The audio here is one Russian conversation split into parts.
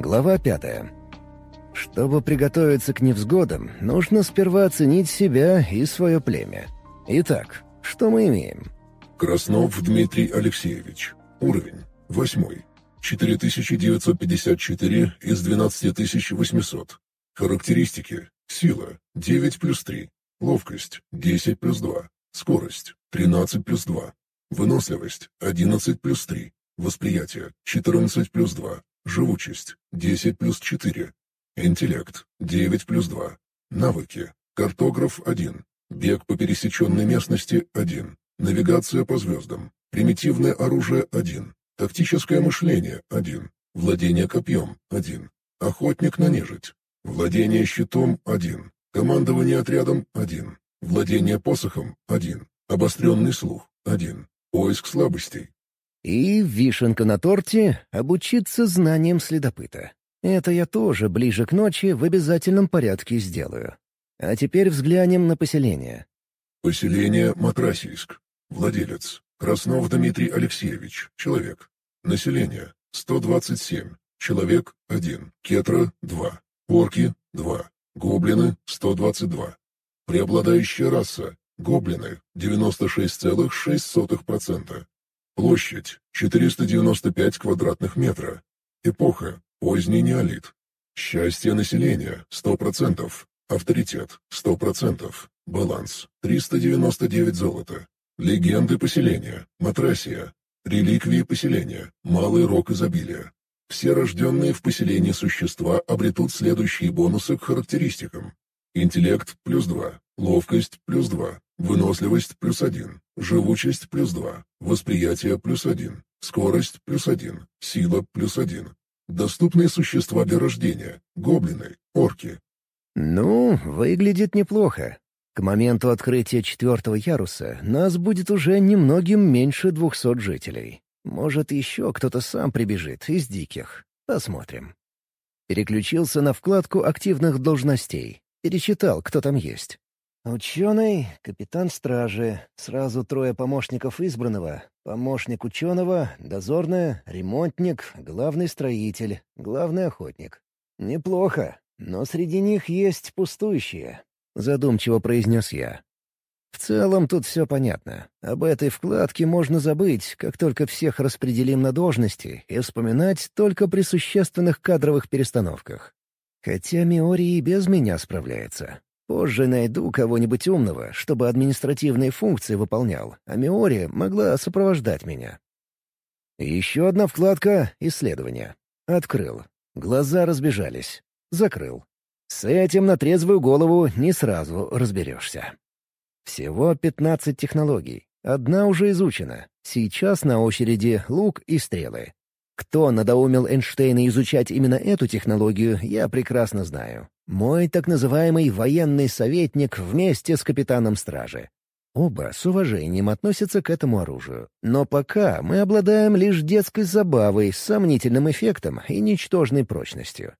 Глава 5. Чтобы приготовиться к невзгодам, нужно сперва оценить себя и свое племя. Итак, что мы имеем? Краснов Дмитрий Алексеевич. Уровень 8. 4954 из 12800. Характеристики. Сила 9+3. Ловкость 10+2. Скорость 13+2. Выносливость 11+3. Восприятие 14+2. Живучесть 10+4. Интеллект 9+2. Навыки. Картограф 1. Бег по пересеченной местности 1. Навигация по звездам. Примитивное оружие 1. Тактическое мышление 1. Владение копьем 1. Охотник на нежить. Владение щитом 1. Командование отрядом 1. Владение посохом 1. Обостренный слух 1. Поиск слабостей. И вишенка на торте — обучиться знаниям следопыта. Это я тоже ближе к ночи в обязательном порядке сделаю. А теперь взглянем на поселение. Поселение Матрасийск. Владелец. Краснов Дмитрий Алексеевич. Человек. Население. 127. Человек — 1. Кетра — 2. Орки — 2. Гоблины — 122. Преобладающая раса. Гоблины — 96,6%. Площадь — 495 квадратных метра. Эпоха — поздний неолит. Счастье населения — 100%. Авторитет — 100%. Баланс — 399 золота. Легенды поселения. Матрасия. Реликвии поселения. Малый рог изобилия. Все рожденные в поселении существа обретут следующие бонусы к характеристикам. Интеллект — +2. Ловкость — +2. Выносливость — +1. Живучесть — +2. Восприятие — +1. Скорость — +1. Сила — +1. Доступные существа для рождения. Гоблины. Орки. Ну, выглядит неплохо. К моменту открытия 4-го яруса нас будет уже немногим меньше 200 жителей. Может, еще кто-то сам прибежит из диких. Посмотрим. Переключился на вкладку активных должностей. Перечитал, кто там есть. Ученый, капитан стражи, сразу 3 помощников избранного, помощник ученого, дозорная, ремонтник, главный строитель, главный охотник. Неплохо, но среди них есть пустующие, задумчиво произнес я. В целом тут все понятно. Об этой вкладке можно забыть, как только всех распределим на должности, и вспоминать только при существенных кадровых перестановках. Хотя Миори и без меня справляется. Позже найду кого-нибудь умного, чтобы административные функции выполнял, а Миори могла сопровождать меня. Еще одна вкладка — исследования. Открыл. Глаза разбежались. Закрыл. С этим на трезвую голову не сразу разберешься. Всего 15 технологий. Одна уже изучена. Сейчас на очереди лук и стрелы. Кто надоумил Эйнштейна изучать именно эту технологию, я прекрасно знаю. Мой так называемый военный советник вместе с капитаном стражи. Оба с уважением относятся к этому оружию. Но пока мы обладаем лишь детской забавой с сомнительным эффектом и ничтожной прочностью.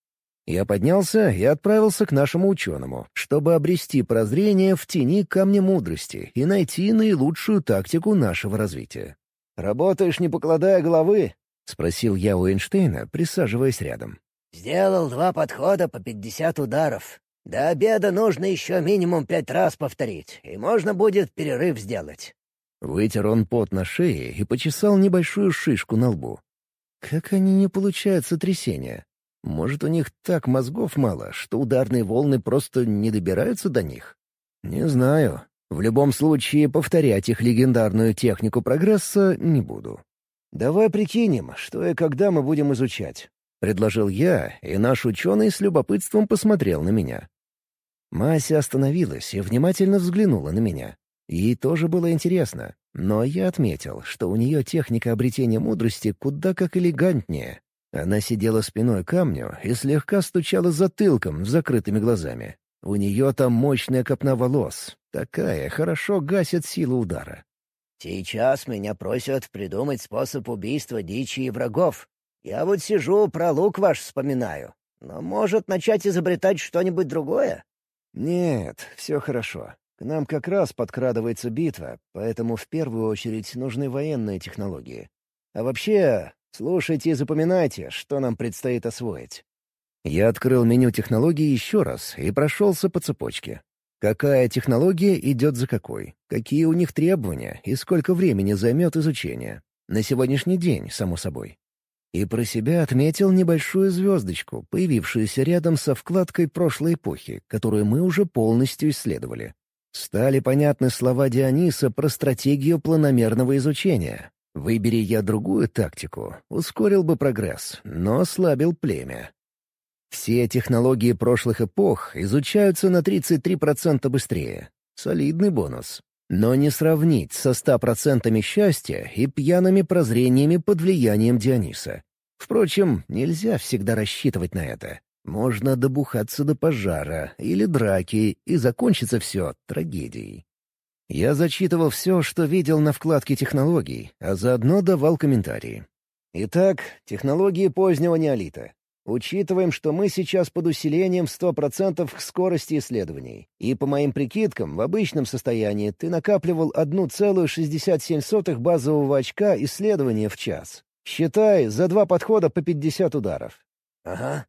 Я поднялся и отправился к нашему ученому, чтобы обрести прозрение в тени камня мудрости и найти наилучшую тактику нашего развития. «Работаешь, не покладая головы?» — спросил я у Эйнштейна, присаживаясь рядом. «Сделал 2 подхода по 50 ударов. До обеда нужно еще минимум 5 раз повторить, и можно будет перерыв сделать». Вытер он пот на шее и почесал небольшую шишку на лбу. «Как они не получают сотрясения? Может, у них так мозгов мало, что ударные волны просто не добираются до них? Не знаю. В любом случае, повторять их легендарную технику прогресса не буду. Давай прикинем, что и когда мы будем изучать», — предложил я, и наш ученый с любопытством посмотрел на меня. Мася остановилась и внимательно взглянула на меня. Ей тоже было интересно, но я отметил, что у нее техника обретения мудрости куда как элегантнее. Она сидела спиной к камню и слегка стучала затылком с закрытыми глазами. У нее там мощная копна волос. Такая хорошо гасит силу удара. «Сейчас меня просят придумать способ убийства дичи и врагов. Я вот сижу, про лук ваш вспоминаю. Но может начать изобретать что-нибудь другое?» «Нет, все хорошо. К нам как раз подкрадывается битва, поэтому в первую очередь нужны военные технологии. А вообще, Слушайте и запоминайте, что нам предстоит освоить». Я открыл меню технологий еще раз и прошелся по цепочке. Какая технология идет за какой, какие у них требования и сколько времени займет изучение. На сегодняшний день, само собой. И про себя отметил небольшую звездочку, появившуюся рядом со вкладкой прошлой эпохи, которую мы уже полностью исследовали. Стали понятны слова Диониса про стратегию планомерного изучения. Выбери я другую тактику, ускорил бы прогресс, но ослабил племя. Все технологии прошлых эпох изучаются на 33% быстрее. Солидный бонус. Но не сравнить со 100% счастья и пьяными прозрениями под влиянием Диониса. Впрочем, нельзя всегда рассчитывать на это. Можно добухаться до пожара или драки, и закончится все трагедией. Я зачитывал все, что видел на вкладке технологий, а заодно давал комментарии. Итак, технологии позднего неолита. Учитываем, что мы сейчас под усилением 100% к скорости исследований. И по моим прикидкам, в обычном состоянии ты накапливал 1,67 базового очка исследования в час. Считай, за 2 подхода по 50 ударов. Ага.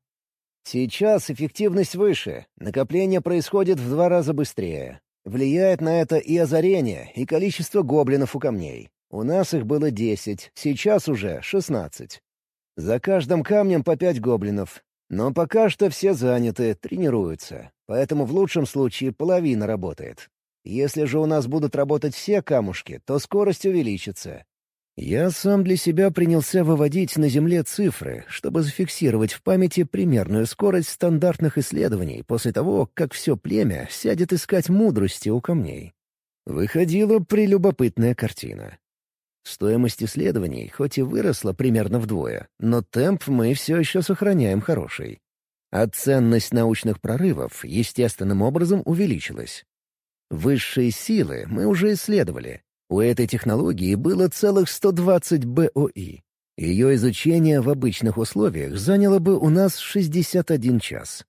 Сейчас эффективность выше, накопление происходит в 2 раза быстрее. Влияет на это и озарение, и количество гоблинов у камней. У нас их было 10, сейчас уже 16. За каждым камнем по 5 гоблинов. Но пока что все заняты, тренируются. Поэтому в лучшем случае половина работает. Если же у нас будут работать все камушки, то скорость увеличится. Я сам для себя принялся выводить на Земле цифры, чтобы зафиксировать в памяти примерную скорость стандартных исследований после того, как все племя сядет искать мудрости у камней. Выходила прелюбопытная картина. Стоимость исследований хоть и выросла примерно вдвое, но темп мы все еще сохраняем хороший. А ценность научных прорывов естественным образом увеличилась. Высшие силы мы уже исследовали. У этой технологии было целых 120 БОИ. Ее изучение в обычных условиях заняло бы у нас 61 час.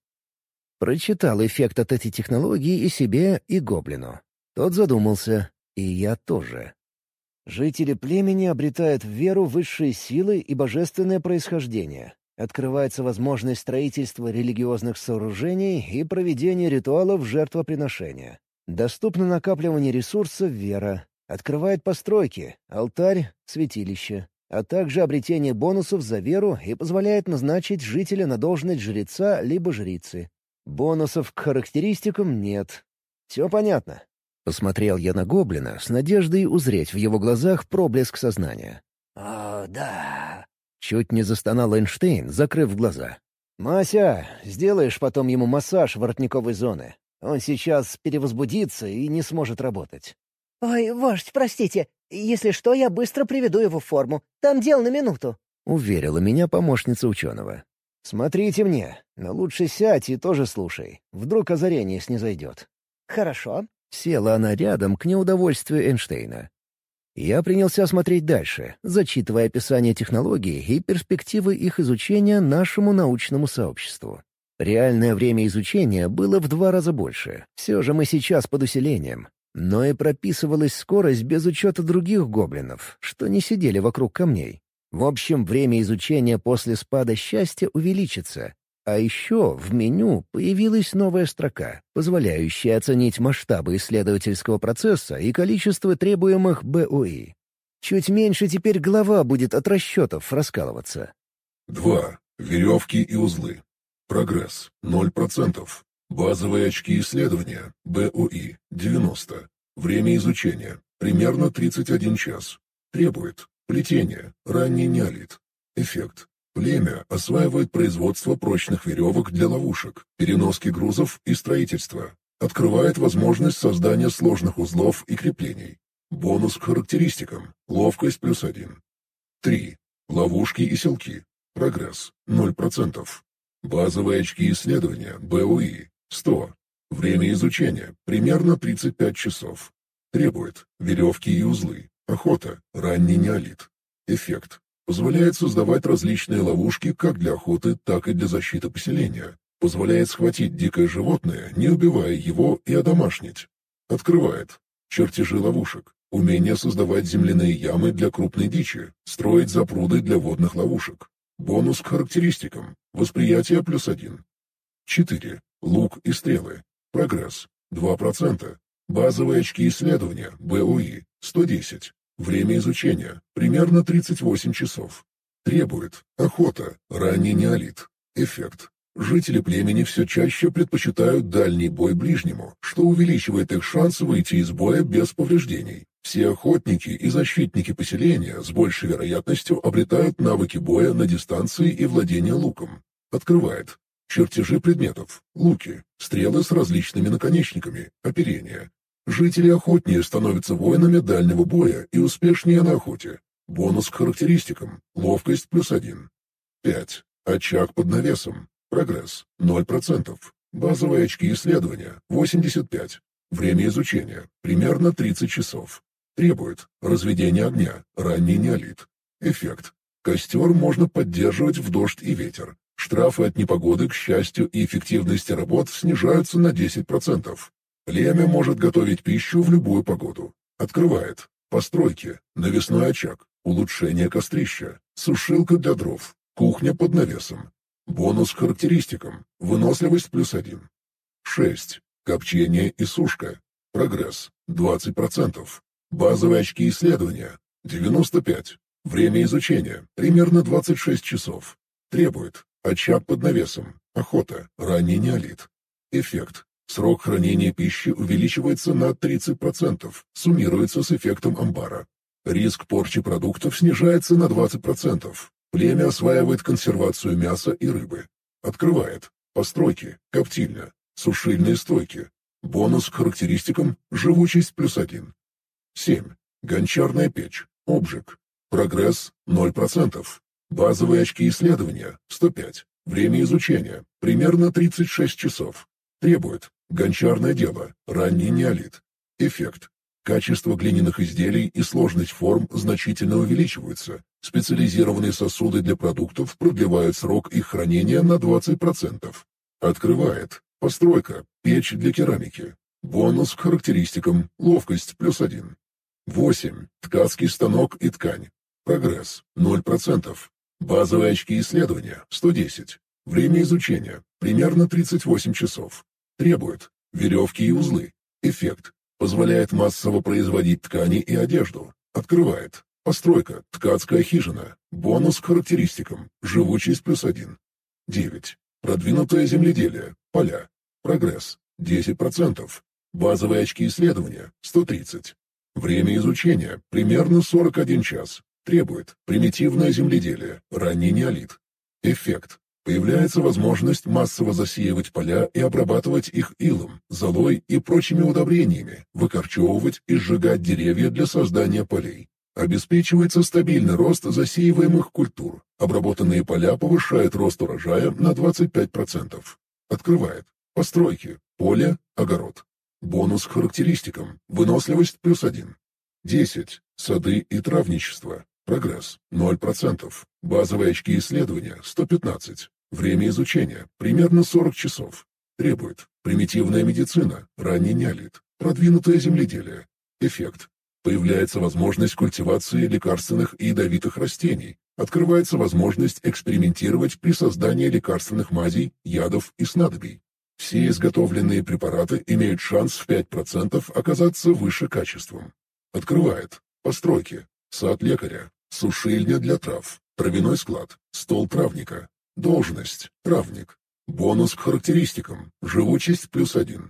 Прочитал эффект от этой технологии и себе, и гоблину. Тот задумался, и я тоже. Жители племени обретают в веру высшие силы и божественное происхождение. Открывается возможность строительства религиозных сооружений и проведения ритуалов жертвоприношения. Доступно накапливание ресурсов вера. Открывает постройки, алтарь, святилище, а также обретение бонусов за веру и позволяет назначить жителя на должность жреца либо жрицы. Бонусов к характеристикам нет. Все понятно. Посмотрел я на гоблина с надеждой узреть в его глазах проблеск сознания. «О, да!» Чуть не застонал Эйнштейн, закрыв глаза. «Мася, сделаешь потом ему массаж воротниковой зоны. Он сейчас перевозбудится и не сможет работать». «Ой, вождь, простите. Если что, я быстро приведу его в форму. Там дел на минуту», — уверила меня помощница ученого. «Смотрите мне, но лучше сядь и тоже слушай. Вдруг озарение снизойдет». «Хорошо». Села она рядом к неудовольствию Эйнштейна. Я принялся смотреть дальше, зачитывая описание технологий и перспективы их изучения нашему научному сообществу. Реальное время изучения было в 2 раза больше. Все же мы сейчас под усилением. Но и прописывалась скорость без учета других гоблинов, что не сидели вокруг камней. В общем, время изучения после спада счастья увеличится. А еще в меню появилась новая строка, позволяющая оценить масштабы исследовательского процесса и количество требуемых БОИ. Чуть меньше теперь голова будет от расчетов раскалываться. 2. Веревки и узлы. Прогресс 0%. Базовые очки исследования. БОИ 90. Время изучения. Примерно 31 час. Требует. Плетение. Ранний неолит. Эффект. Племя осваивает производство прочных веревок для ловушек, переноски грузов и строительства. Открывает возможность создания сложных узлов и креплений. Бонус к характеристикам. Ловкость +1. 3. Ловушки и селки. Прогресс 0%. Базовые очки исследования. БОИ 100. Время изучения. Примерно 35 часов. Требует. Веревки и узлы. Охота. Ранний неолит. Эффект. Позволяет создавать различные ловушки как для охоты, так и для защиты поселения. Позволяет схватить дикое животное, не убивая его, и одомашнить. Открывает. Чертежи ловушек. Умение создавать земляные ямы для крупной дичи, строить запруды для водных ловушек. Бонус к характеристикам. Восприятие +1. 4. Лук и стрелы. Прогресс. 2%. Базовые очки исследования. БОИ. 110. Время изучения. Примерно 38 часов. Требует. Охота. Ранний неолит. Эффект. Жители племени все чаще предпочитают дальний бой ближнему, что увеличивает их шанс выйти из боя без повреждений. Все охотники и защитники поселения с большей вероятностью обретают навыки боя на дистанции и владения луком. Открывает. Чертежи предметов, луки, стрелы с различными наконечниками, оперение. Жители охотнее становятся воинами дальнего боя и успешнее на охоте. Бонус к характеристикам. Ловкость +1. 5. Очаг под навесом. Прогресс 0%. Базовые очки исследования 85. Время изучения примерно 30 часов. Требует разведение огня, ранний неолит. Эффект. Костер можно поддерживать в дождь и ветер. Штрафы от непогоды, к счастью, и эффективности работ снижаются на 10%. Племя может готовить пищу в любую погоду. Открывает. Постройки. Навесной очаг. Улучшение кострища. Сушилка для дров. Кухня под навесом. Бонус к характеристикам. Выносливость +1. 6. Копчение и сушка. Прогресс 20%. Базовые очки исследования 95. Время изучения примерно 26 часов. Требует. Очаг под навесом. Охота. Ранний неолит. Эффект. Срок хранения пищи увеличивается на 30%, суммируется с эффектом амбара. Риск порчи продуктов снижается на 20%. Племя осваивает консервацию мяса и рыбы. Открывает. Постройки. Коптильня. Сушильные стойки. Бонус к характеристикам. Живучесть +1. 7. Гончарная печь. Обжиг. Прогресс 0%. Базовые очки исследования 105. Время изучения примерно 36 часов. Требует. Гончарное дело. Ранний неолит. Эффект. Качество глиняных изделий и сложность форм значительно увеличиваются. Специализированные сосуды для продуктов продлевают срок их хранения на 20%. Открывает. Постройка. Печь для керамики. Бонус к характеристикам. Ловкость +1. 8. Ткацкий станок и ткань. Прогресс 0%. Базовые очки исследования 110. Время изучения примерно 38 часов. Требует. Веревки и узлы. Эффект. Позволяет массово производить ткани и одежду. Открывает. Постройка. Ткацкая хижина. Бонус к характеристикам. Живучесть +1. 9. Продвинутое земледелие. Поля. Прогресс 10%. Базовые очки исследования 130. Время изучения примерно 41 час. Требует. Примитивное земледелие. Ранний неолит. Эффект. Появляется возможность массово засеивать поля и обрабатывать их илом, золой и прочими удобрениями, выкорчевывать и сжигать деревья для создания полей. Обеспечивается стабильный рост засеиваемых культур. Обработанные поля повышают рост урожая на 25%. Открывает. Постройки. Поле. Огород. Бонус к характеристикам. Выносливость +1. 10. Сады и травничество. Прогресс 0%. Базовые очки исследования 115. Время изучения примерно 40 часов. Требует. Примитивная медицина. Ранний неолит. Продвинутое земледелие. Эффект. Появляется возможность культивации лекарственных и ядовитых растений. Открывается возможность экспериментировать при создании лекарственных мазей, ядов и снадобий. Все изготовленные препараты имеют шанс в 5% оказаться выше качеством. Открывает. Постройки. Сад лекаря. Сушильня для трав. Травяной склад. Стол травника. Должность. Травник. Бонус к характеристикам. Живучесть +1.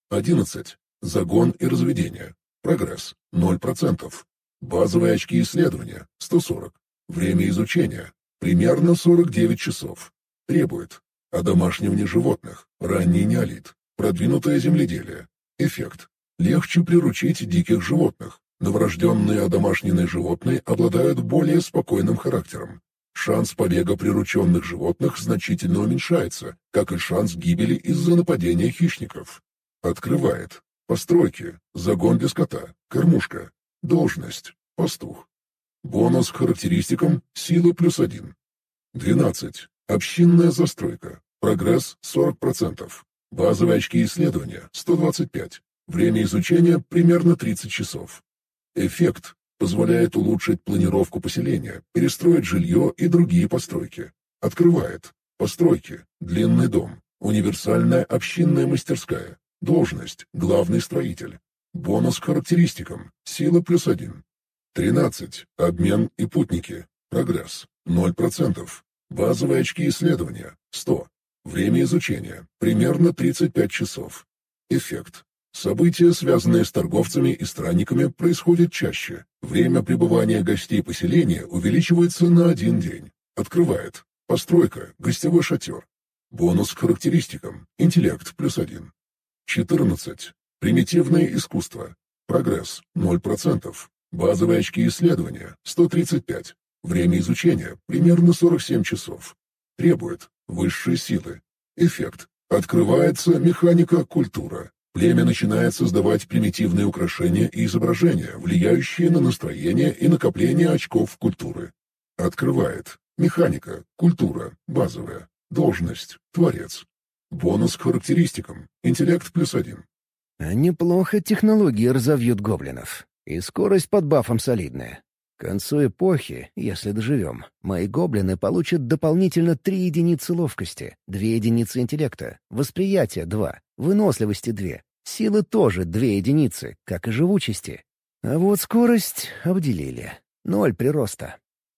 11. Загон и разведение. Прогресс 0%. Базовые очки исследования 140. Время изучения примерно 49 часов. Требует. Одомашнивание животных. Ранний неолит. Продвинутое земледелие. Эффект. Легче приручить диких животных. Новорожденные одомашненные животные обладают более спокойным характером. Шанс побега прирученных животных значительно уменьшается, как и шанс гибели из-за нападения хищников. Открывает. Постройки. Загон для скота. Кормушка. Должность. Пастух. Бонус к характеристикам. Сила +1. 12. Общинная застройка. Прогресс 40%. Базовые очки исследования 125. Время изучения примерно 30 часов. Эффект позволяет улучшить планировку поселения, перестроить жилье и другие постройки. Открывает. Постройки. Длинный дом. Универсальная общинная мастерская. Должность. Главный строитель. Бонус к характеристикам. Сила +1. 13. Обмен и путники. Прогресс. 0%. Базовые очки исследования. 100. Время изучения. Примерно 35 часов. Эффект. События, связанные с торговцами и странниками, происходят чаще. Время пребывания гостей поселения увеличивается на 1 день. Открывает. Постройка. Гостевой шатер. Бонус к характеристикам. Интеллект +1. 14. Примитивное искусство. Прогресс 0%. Базовые очки исследования 135. Время изучения примерно 47 часов. Требует высшие силы. Эффект. Открывается механика культура. Племя начинает создавать примитивные украшения и изображения, влияющие на настроение и накопление очков культуры. Открывает. Механика, культура, базовая. Должность, творец. Бонус к характеристикам. Интеллект +1. Неплохо технологии разовьют гоблинов. И скорость под бафом солидная. К концу эпохи, если доживем, мои гоблины получат дополнительно 3 единицы ловкости, 2 единицы интеллекта, восприятия 2, выносливости 2, силы тоже 2 единицы, как и живучести. А вот скорость обделили. 0 прироста.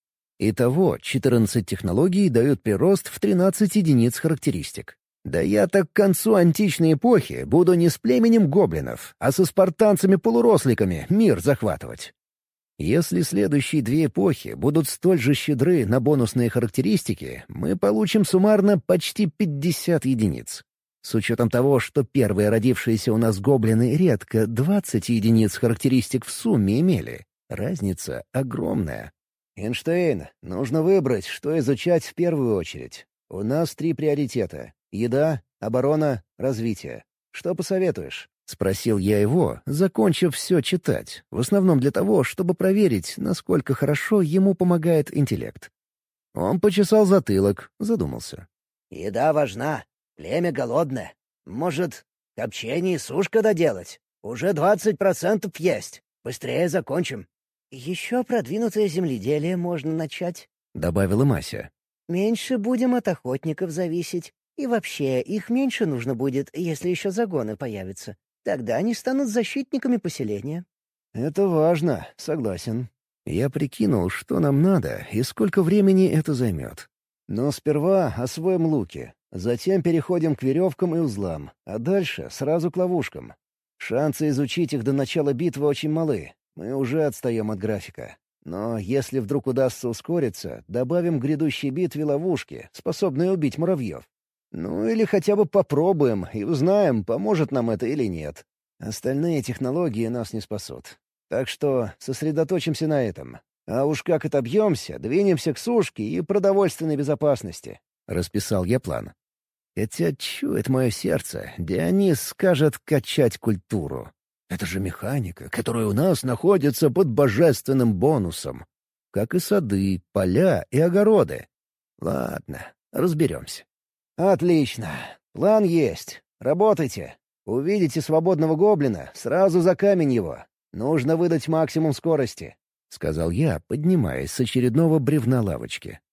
Итого 14 технологий дают прирост в 13 единиц характеристик. Да я так к концу античной эпохи буду не с племенем гоблинов, а со спартанцами-полуросликами мир захватывать. Если следующие 2 эпохи будут столь же щедры на бонусные характеристики, мы получим суммарно почти 50 единиц. С учетом того, что первые родившиеся у нас гоблины редко 20 единиц характеристик в сумме имели, разница огромная. «Эйнштейн, нужно выбрать, что изучать в первую очередь. У нас 3 приоритета — еда, оборона, развитие. Что посоветуешь?» — спросил я его, закончив все читать, в основном для того, чтобы проверить, насколько хорошо ему помогает интеллект. Он почесал затылок, задумался. «Еда важна. Племя голодное. Может, копчение и сушка доделать? Уже 20% есть. Быстрее закончим». «Еще продвинутое земледелие можно начать», — добавила Мася. «Меньше будем от охотников зависеть. И вообще, их меньше нужно будет, если еще загоны появятся. Тогда они станут защитниками поселения». «Это важно, согласен». Я прикинул, что нам надо и сколько времени это займет. Но сперва освоим луки, затем переходим к веревкам и узлам, а дальше сразу к ловушкам. Шансы изучить их до начала битвы очень малы. Мы уже отстаем от графика. Но если вдруг удастся ускориться, добавим к грядущей битве ловушки, способные убить муравьев. Ну или хотя бы попробуем и узнаем, поможет нам это или нет. Остальные технологии нас не спасут. Так что сосредоточимся на этом. А уж как отобьемся, двинемся к сушке и продовольственной безопасности. Расписал я план. Хотя чует мое сердце, Дионис скажет качать культуру. Это же механика, которая у нас находится под божественным бонусом. Как и сады, поля и огороды. Ладно, разберемся. Отлично. План есть. Работайте. Увидите свободного гоблина, сразу за камень его. Нужно выдать максимум скорости, — сказал я, поднимаясь с очередного бревна лавочки.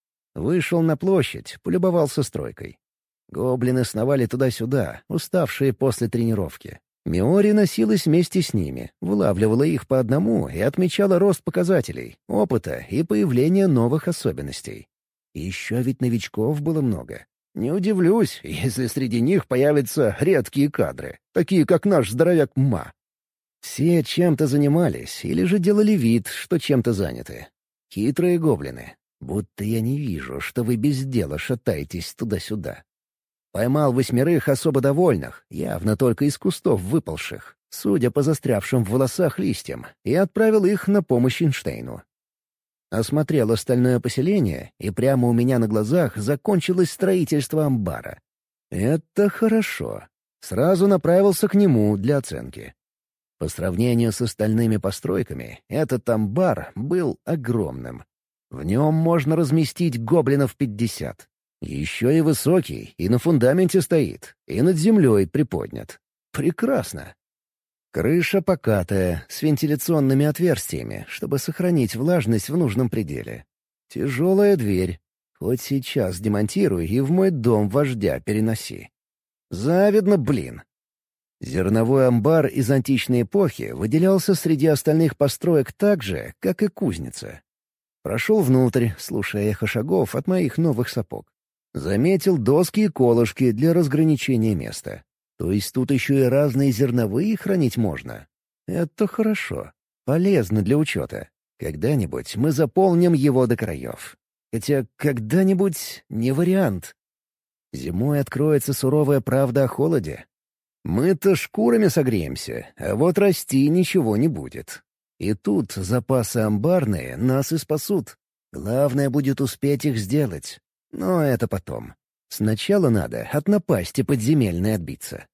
Вышел на площадь, полюбовался стройкой. Гоблины сновали туда-сюда, уставшие после тренировки. Миори носилась вместе с ними, вылавливала их по одному и отмечала рост показателей, опыта и появление новых особенностей. И еще ведь новичков было много. Не удивлюсь, если среди них появятся редкие кадры, такие как наш здоровяк Ма. Все чем-то занимались или же делали вид, что чем-то заняты. Хитрые гоблины. Будто я не вижу, что вы без дела шатаетесь туда-сюда. Поймал 8 особо довольных, явно только из кустов выпалших, судя по застрявшим в волосах листьям, и отправил их на помощь Эйнштейну. Осмотрел остальное поселение, и прямо у меня на глазах закончилось строительство амбара. Это хорошо. Сразу направился к нему для оценки. По сравнению с остальными постройками, этот амбар был огромным. В нем можно разместить гоблинов 50. Еще и высокий, и на фундаменте стоит, и над землей приподнят. Прекрасно. Крыша покатая, с вентиляционными отверстиями, чтобы сохранить влажность в нужном пределе. Тяжелая дверь. Хоть сейчас демонтируй и в мой дом вождя переноси. Завидно, блин. Зерновой амбар из античной эпохи выделялся среди остальных построек так же, как и кузница. Прошел внутрь, слушая эхо шагов от моих новых сапог. Заметил доски и колышки для разграничения места. То есть тут еще и разные зерновые хранить можно. Это хорошо. Полезно для учета. Когда-нибудь мы заполним его до краев. Хотя когда-нибудь не вариант. Зимой откроется суровая правда о холоде. Мы-то шкурами согреемся, а вот расти ничего не будет. И тут запасы амбарные нас и спасут. Главное будет успеть их сделать. Но это потом. Сначала надо от напасти подземельной отбиться.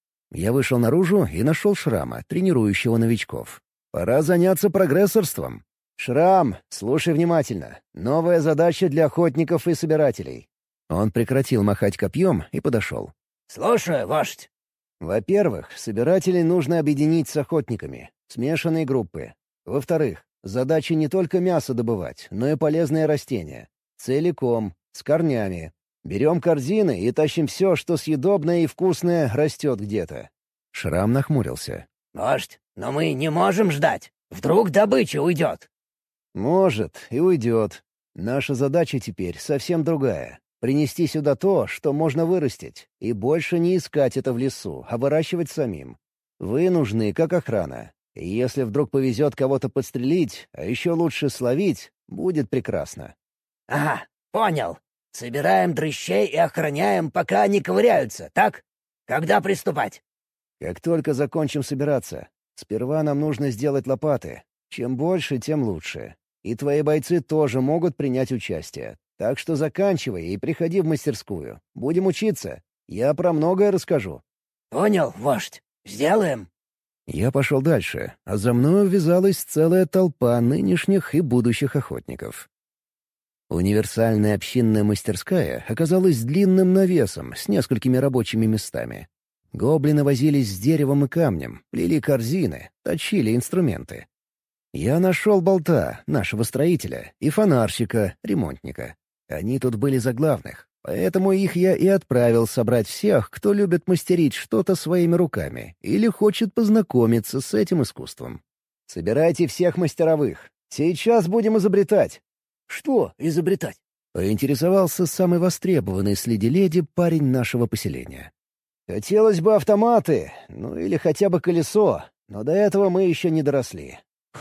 Я вышел наружу и нашел Шрама, тренирующего новичков. Пора заняться прогрессорством. «Шрам, слушай внимательно. Новая задача для охотников и собирателей». Он прекратил махать копьем и подошел. «Слушаю, вождь». Во-первых, собирателей нужно объединить с охотниками. Смешанные группы. Во-вторых, задача не только мясо добывать, но и полезные растения. Целиком, с корнями. Берем корзины и тащим все, что съедобное и вкусное растет где-то. Шрам нахмурился. «Вождь, но мы не можем ждать. Вдруг добыча уйдет». «Может, и уйдет. Наша задача теперь совсем другая. Принести сюда то, что можно вырастить, и больше не искать это в лесу, а выращивать самим. Вы нужны как охрана. И если вдруг повезет кого-то подстрелить, а еще лучше словить, будет прекрасно». «Ага, понял. Собираем дрыщей и охраняем, пока они ковыряются, так? Когда приступать?» «Как только закончим собираться. Сперва нам нужно сделать лопаты. Чем больше, тем лучше. И твои бойцы тоже могут принять участие. Так что заканчивай и приходи в мастерскую. Будем учиться. Я про многое расскажу». «Понял, вождь. Сделаем». Я пошел дальше, а за мной ввязалась целая толпа нынешних и будущих охотников. Универсальная общинная мастерская оказалась длинным навесом с несколькими рабочими местами. Гоблины возились с деревом и камнем, плели корзины, точили инструменты. Я нашел болта, нашего строителя, и фонарщика, ремонтника. Они тут были за главных, поэтому их я и отправил собрать всех, кто любит мастерить что-то своими руками или хочет познакомиться с этим искусством. «Собирайте всех мастеровых. Сейчас будем изобретать». «Что изобретать?» — поинтересовался самый востребованный среди леди парень нашего поселения. «Хотелось бы автоматы, ну или хотя бы колесо, но до этого мы еще не доросли.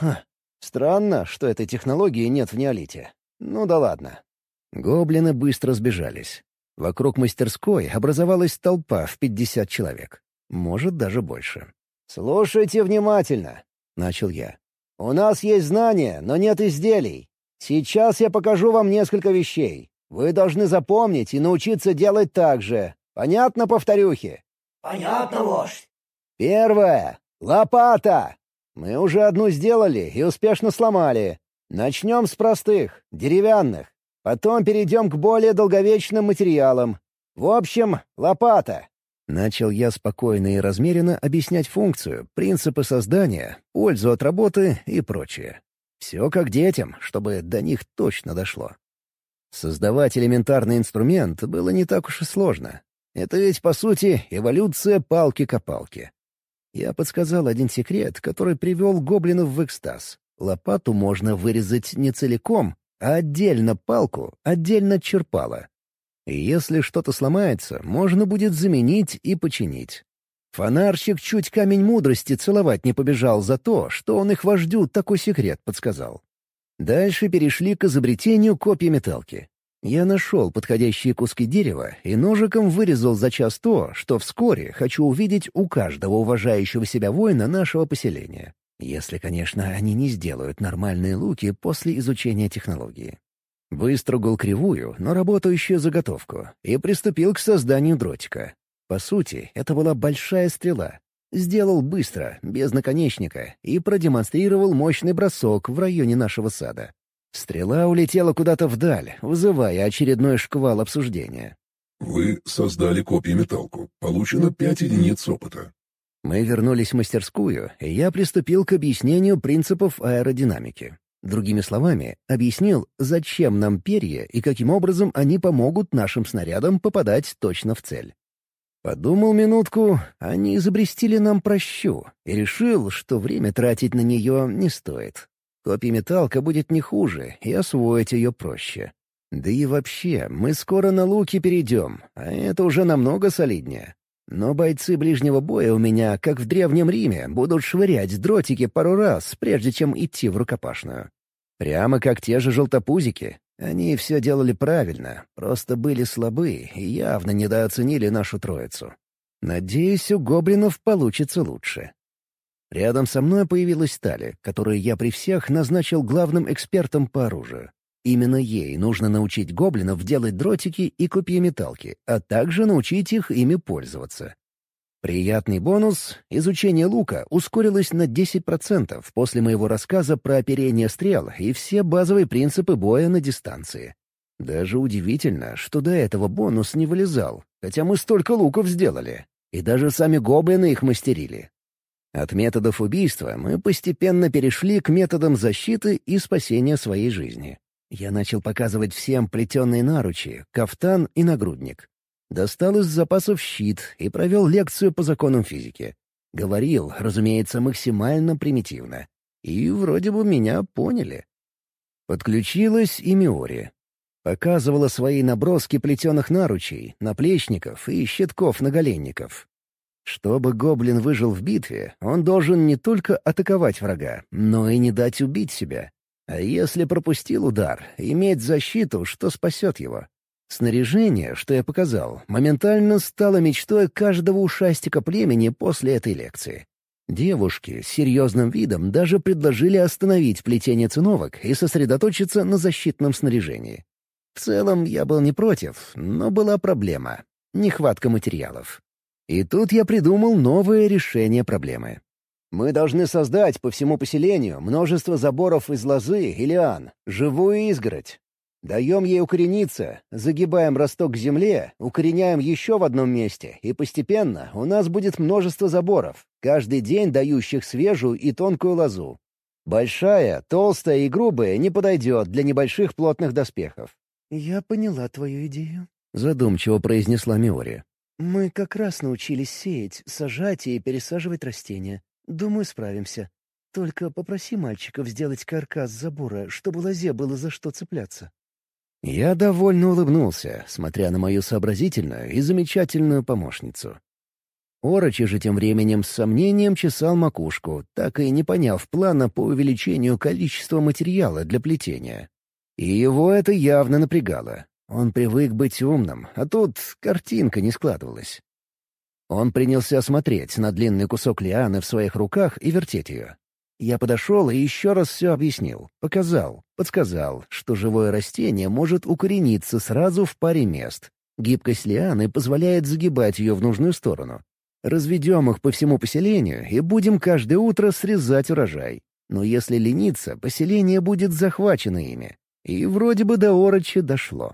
Странно, что этой технологии нет в неолите. Ну да ладно». Гоблины быстро сбежались. Вокруг мастерской образовалась толпа в 50 человек. Может, даже больше. «Слушайте внимательно», — начал я. «У нас есть знания, но нет изделий. Сейчас я покажу вам несколько вещей. Вы должны запомнить и научиться делать так же. Понятно, повторюхи?» «Понятно, вождь». Первое. Лопата. Мы уже одну сделали и успешно сломали. Начнем с простых, деревянных. Потом перейдем к более долговечным материалам. В общем, лопата. Начал я спокойно и размеренно объяснять функцию, принципы создания, пользу от работы и прочее. Все как детям, чтобы до них точно дошло. Создавать элементарный инструмент было не так уж и сложно. Это ведь, по сути, эволюция палки-копалки. Я подсказал один секрет, который привел гоблинов в экстаз. Лопату можно вырезать не целиком, а отдельно палку, отдельно черпало. И если что-то сломается, можно будет заменить и починить. Фонарщик чуть камень мудрости целовать не побежал за то, что он их вождю такой секрет подсказал. Дальше перешли к изобретению копья-металки. Я нашел подходящие куски дерева и ножиком вырезал за час то, что вскоре хочу увидеть у каждого уважающего себя воина нашего поселения. Если, конечно, они не сделают нормальные луки после изучения технологии. Выстругал кривую, но работающую заготовку, и приступил к созданию дротика. По сути, это была большая стрела. Сделал быстро, без наконечника, и продемонстрировал мощный бросок в районе нашего сада. Стрела улетела куда-то вдаль, вызывая очередной шквал обсуждения. Вы создали копья-металку. Получено 5 единиц опыта. Мы вернулись в мастерскую, и я приступил к объяснению принципов аэродинамики. Другими словами, объяснил, зачем нам перья и каким образом они помогут нашим снарядам попадать точно в цель. Подумал минутку, а не изобрести ли нам пращу, и решил, что время тратить на нее не стоит. Копьеметалка будет не хуже, и освоить ее проще. Да и вообще, мы скоро на луки перейдем, а это уже намного солиднее. Но бойцы ближнего боя у меня, как в Древнем Риме, будут швырять дротики пару раз, прежде чем идти в рукопашную. Прямо как те же желтопузики. Они все делали правильно, просто были слабы и явно недооценили нашу троицу. Надеюсь, у гоблинов получится лучше. Рядом со мной появилась Тали, которую я при всех назначил главным экспертом по оружию. Именно ей нужно научить гоблинов делать дротики и копьеметалки, а также научить их ими пользоваться. Приятный бонус — изучение лука ускорилось на 10% после моего рассказа про оперение стрел и все базовые принципы боя на дистанции. Даже удивительно, что до этого бонус не вылезал, хотя мы столько луков сделали, и даже сами гоблины их мастерили. От методов убийства мы постепенно перешли к методам защиты и спасения своей жизни. Я начал показывать всем плетеные наручи, кафтан и нагрудник. Достал из запасов щит и провел лекцию по законам физики. Говорил, разумеется, максимально примитивно. И вроде бы меня поняли. Подключилась и Миори. Показывала свои наброски плетеных наручей, наплечников и щитков-наголенников. Чтобы гоблин выжил в битве, он должен не только атаковать врага, но и не дать убить себя. А если пропустил удар, иметь защиту, что спасет его. Снаряжение, что я показал, моментально стало мечтой каждого ушастика племени после этой лекции. Девушки с серьезным видом даже предложили остановить плетение циновок и сосредоточиться на защитном снаряжении. В целом я был не против, но была проблема — нехватка материалов. И тут я придумал новое решение проблемы. Мы должны создать по всему поселению множество заборов из лозы и лиан, живую изгородь. Даем ей укорениться, загибаем росток к земле, укореняем еще в одном месте, и постепенно у нас будет множество заборов, каждый день дающих свежую и тонкую лозу. Большая, толстая и грубая не подойдет для небольших плотных доспехов. «Я поняла твою идею», — задумчиво произнесла Миори. «Мы как раз научились сеять, сажать и пересаживать растения. Думаю, справимся. Только попроси мальчиков сделать каркас забора, чтобы лозе было за что цепляться». Я довольно улыбнулся, смотря на мою сообразительную и замечательную помощницу. Орочи же тем временем с сомнением чесал макушку, так и не поняв плана по увеличению количества материала для плетения. И его это явно напрягало. Он привык быть умным, а тут картинка не складывалась. Он принялся смотреть на длинный кусок лианы в своих руках и вертеть ее. Я подошел и еще раз все объяснил, показал, подсказал, что живое растение может укорениться сразу в паре мест. Гибкость лианы позволяет загибать ее в нужную сторону. Разведем их по всему поселению и будем каждое утро срезать урожай. Но если лениться, поселение будет захвачено ими. И вроде бы до Орочи дошло.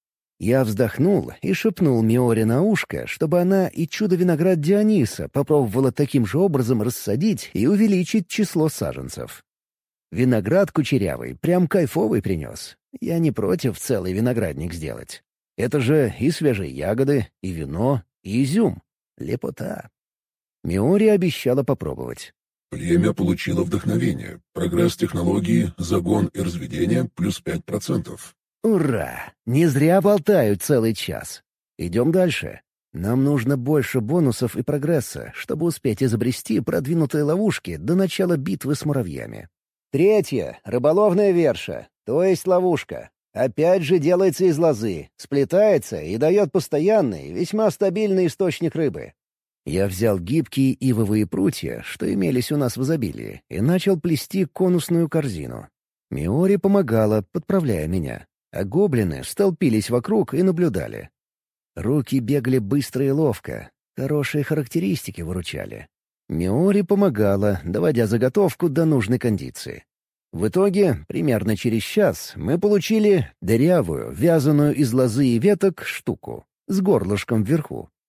Я вздохнул и шепнул Миоре на ушко, чтобы она и чудо-виноград Диониса попробовала таким же образом рассадить и увеличить число саженцев. Виноград кучерявый, прям кайфовый принес. Я не против целый виноградник сделать. Это же и свежие ягоды, и вино, и изюм. Лепота. Миори обещала попробовать. Племя получило вдохновение. Прогресс технологии, загон и разведение плюс 5%. Ура! Не зря болтаю целый час. Идем дальше. Нам нужно больше бонусов и прогресса, чтобы успеть изобрести продвинутые ловушки до начала битвы с муравьями. Третье — рыболовная верша, то есть ловушка. Опять же делается из лозы, сплетается и дает постоянный, весьма стабильный источник рыбы. Я взял гибкие ивовые прутья, что имелись у нас в изобилии, и начал плести конусную корзину. Миори помогала, подправляя меня, а гоблины столпились вокруг и наблюдали. Руки бегали быстро и ловко, хорошие характеристики выручали. Миори помогала, доводя заготовку до нужной кондиции. В итоге, примерно через час, мы получили дырявую, вязаную из лозы и веток штуку с горлышком вверху.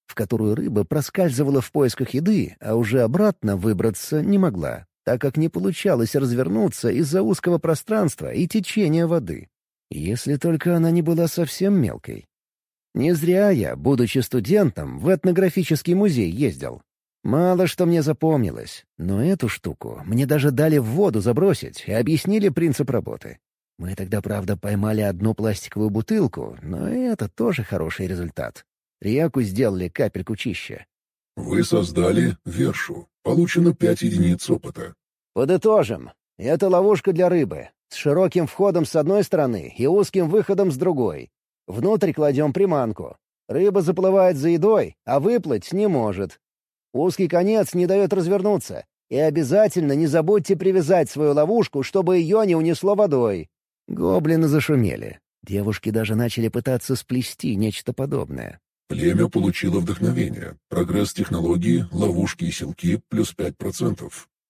в которую рыба проскальзывала в поисках еды, а уже обратно выбраться не могла, так как не получалось развернуться из-за узкого пространства и течения воды. Если только она не была совсем мелкой. Не зря я, будучи студентом, в этнографический музей ездил. Мало что мне запомнилось, но эту штуку мне даже дали в воду забросить и объяснили принцип работы. Мы тогда, правда, поймали одну пластиковую бутылку, но это тоже хороший результат. Реку сделали капельку чище. Вы создали вершу. Получено 5 единиц опыта. Подытожим. Это ловушка для рыбы, с широким входом с одной стороны и узким выходом с другой. Внутрь кладем приманку. Рыба заплывает за едой, а выплыть не может. Узкий конец не дает развернуться. И обязательно не забудьте привязать свою ловушку, чтобы ее не унесло водой. Гоблины зашумели. Девушки даже начали пытаться сплести нечто подобное. Племя получило вдохновение. Прогресс технологии, ловушки и селки плюс 5%.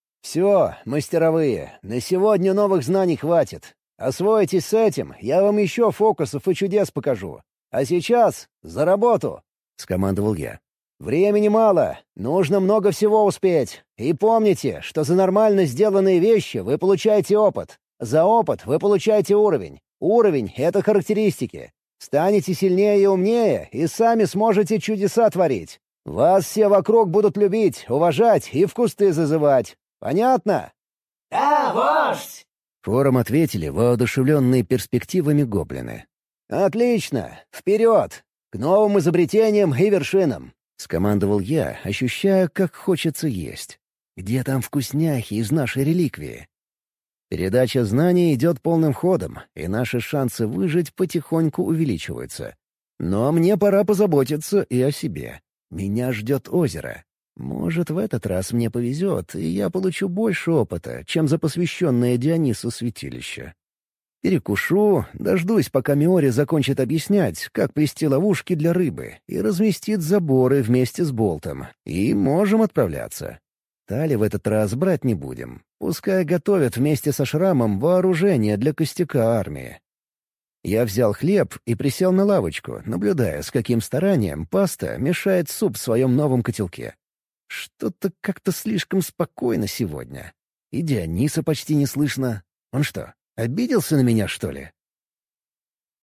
Все, мастеровые, на сегодня новых знаний хватит. Освоитесь с этим, я вам еще фокусов и чудес покажу. А сейчас за работу!» — скомандовал я. «Времени мало, нужно много всего успеть. И помните, что за нормально сделанные вещи вы получаете опыт. За опыт вы получаете уровень. Уровень — это характеристики. Станете сильнее и умнее, и сами сможете чудеса творить. Вас все вокруг будут любить, уважать и в кусты зазывать. Понятно?» «Да, вождь!» Хором ответили воодушевленные перспективами гоблины. «Отлично! Вперед! К новым изобретениям и вершинам!» — скомандовал я, ощущая, как хочется есть. «Где там вкусняхи из нашей реликвии?» Передача знаний идет полным ходом, и наши шансы выжить потихоньку увеличиваются. Но мне пора позаботиться и о себе. Меня ждет озеро. Может, в этот раз мне повезет, и я получу больше опыта, чем за посвященное Дионису святилище. Перекушу, дождусь, пока Миори закончит объяснять, как плести ловушки для рыбы, и разместит заборы вместе с болтом, и можем отправляться. Тали в этот раз брать не будем. Пускай готовят вместе со Шрамом вооружение для костяка армии. Я взял хлеб и присел на лавочку, наблюдая, с каким старанием паста мешает суп в своем новом котелке. Что-то как-то слишком спокойно сегодня. И Диониса почти не слышно. Он что, обиделся на меня, что ли?